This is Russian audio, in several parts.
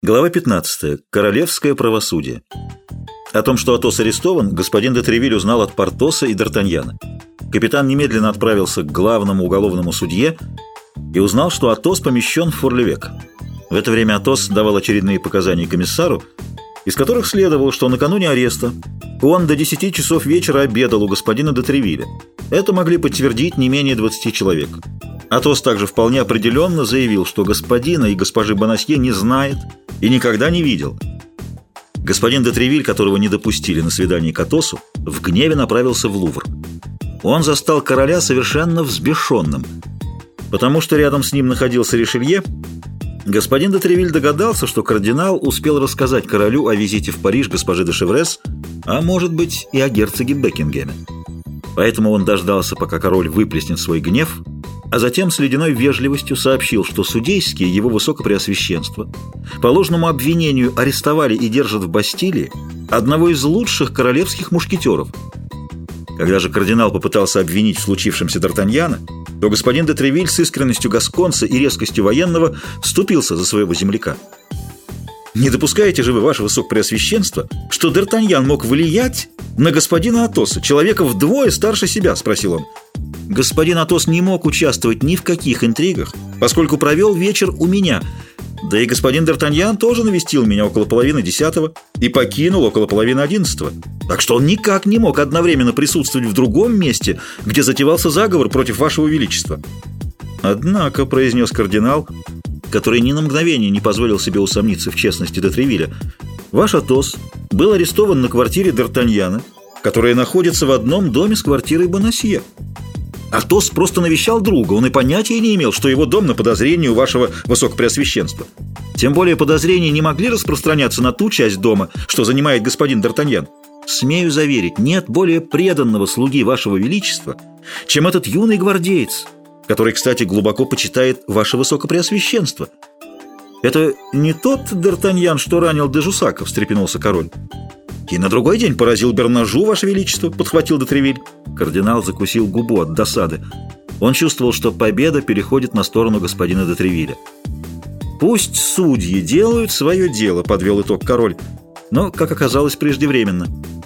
Глава 15. Королевское правосудие. О том, что Атос арестован, господин де Тревиль узнал от Портоса и Д'Артаньяна. Капитан немедленно отправился к главному уголовному судье и узнал, что Атос помещен в Форлевек. В это время Атос давал очередные показания комиссару, из которых следовало, что накануне ареста он до 10 часов вечера обедал у господина де Тревиля. Это могли подтвердить не менее 20 человек. Атос также вполне определенно заявил, что господина и госпожи Бонасье не знает и никогда не видел. Господин де Тревиль, которого не допустили на свидание к Атосу, в гневе направился в Лувр. Он застал короля совершенно взбешенным. Потому что рядом с ним находился Ришелье, господин де Тревиль догадался, что кардинал успел рассказать королю о визите в Париж госпожи де Шеврес, а может быть и о герцоге Бекингеме. Поэтому он дождался, пока король выплеснет свой гнев, а затем с ледяной вежливостью сообщил, что судейские его высокопреосвященство по ложному обвинению арестовали и держат в Бастилии одного из лучших королевских мушкетеров. Когда же кардинал попытался обвинить в случившемся Д'Артаньяна, то господин де Тревиль с искренностью гасконца и резкостью военного вступился за своего земляка. «Не допускаете же вы, ваше высокопреосвященство, что Д'Артаньян мог влиять на господина Атоса, человека вдвое старше себя?» – спросил он. «Господин Атос не мог участвовать ни в каких интригах, поскольку провел вечер у меня. Да и господин Д'Артаньян тоже навестил меня около половины 10 и покинул около половины 11. Так что он никак не мог одновременно присутствовать в другом месте, где затевался заговор против вашего величества». «Однако», – произнес кардинал, который ни на мгновение не позволил себе усомниться в честности де Тревиля, «ваш Атос был арестован на квартире Д'Артаньяна, которая находится в одном доме с квартирой Бонасье. Атос просто навещал друга, он и понятия не имел, что его дом на подозрении у вашего высокопреосвященства. Тем более подозрения не могли распространяться на ту часть дома, что занимает господин Д'Артаньян. Смею заверить, нет более преданного слуги вашего величества, чем этот юный гвардеец, который, кстати, глубоко почитает ваше высокопреосвященство». «Это не тот Д'Артаньян, что ранил де Жусака?» – встрепенулся король. «И на другой день поразил Бернажу, ваше величество», – подхватил де Тревиль. Кардинал закусил губу от досады. Он чувствовал, что победа переходит на сторону господина де Тревиля. «Пусть судьи делают свое дело», – подвел итог король, но, как оказалось, преждевременно.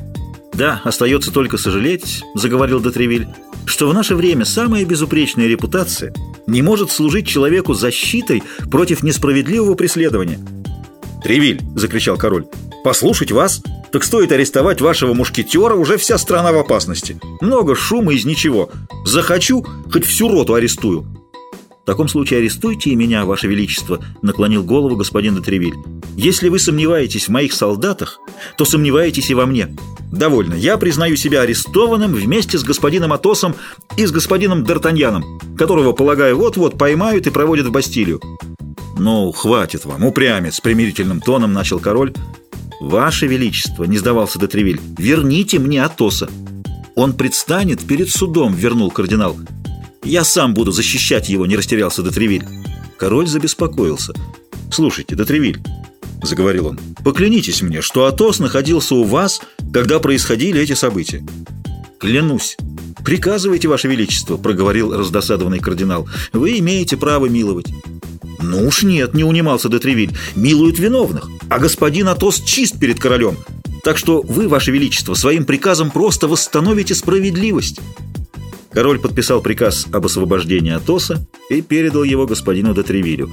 «Да, остается только сожалеть», – заговорил де Тревиль, «что в наше время самая безупречная репутация не может служить человеку защитой против несправедливого преследования». «Тревиль», – закричал король, – «послушать вас? Так стоит арестовать вашего мушкетера, уже вся страна в опасности. Много шума из ничего. Захочу, хоть всю роту арестую». «В таком случае арестуйте и меня, ваше величество», – наклонил голову господин де Тревиль. «Если вы сомневаетесь в моих солдатах, то сомневаетесь и во мне. Довольно, я признаю себя арестованным вместе с господином Атосом и с господином Д'Артаньяном, которого, полагаю, вот-вот поймают и проводят в Бастилию». «Ну, хватит вам, упрямец», – примирительным тоном начал король. «Ваше величество», – не сдавался де Тревиль, – «верните мне Атоса». «Он предстанет перед судом», – вернул кардинал. «Я сам буду защищать его», – не растерялся де Тревиль. Король забеспокоился. «Слушайте, де Тревиль», – заговорил он, – «поклянитесь мне, что Атос находился у вас, когда происходили эти события». «Клянусь». «Приказывайте, ваше величество», – проговорил раздосадованный кардинал. «Вы имеете право миловать». «Ну уж нет», – не унимался де Тревиль, – «милуют виновных, а господин Атос чист перед королем. Так что вы, ваше величество, своим приказом просто восстановите справедливость». Король подписал приказ об освобождении Атоса и передал его господину де Тревилю.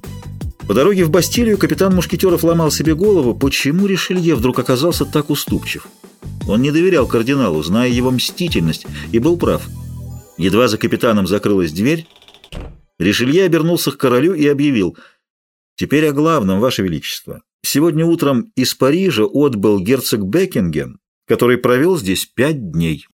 По дороге в Бастилию капитан мушкетеров ломал себе голову, почему Ришелье вдруг оказался так уступчив. Он не доверял кардиналу, зная его мстительность, и был прав. Едва за капитаном закрылась дверь, Ришелье обернулся к королю и объявил: «Теперь о главном, ваше величество. Сегодня утром из Парижа отбыл герцог Бекингем, который провел здесь 5 дней».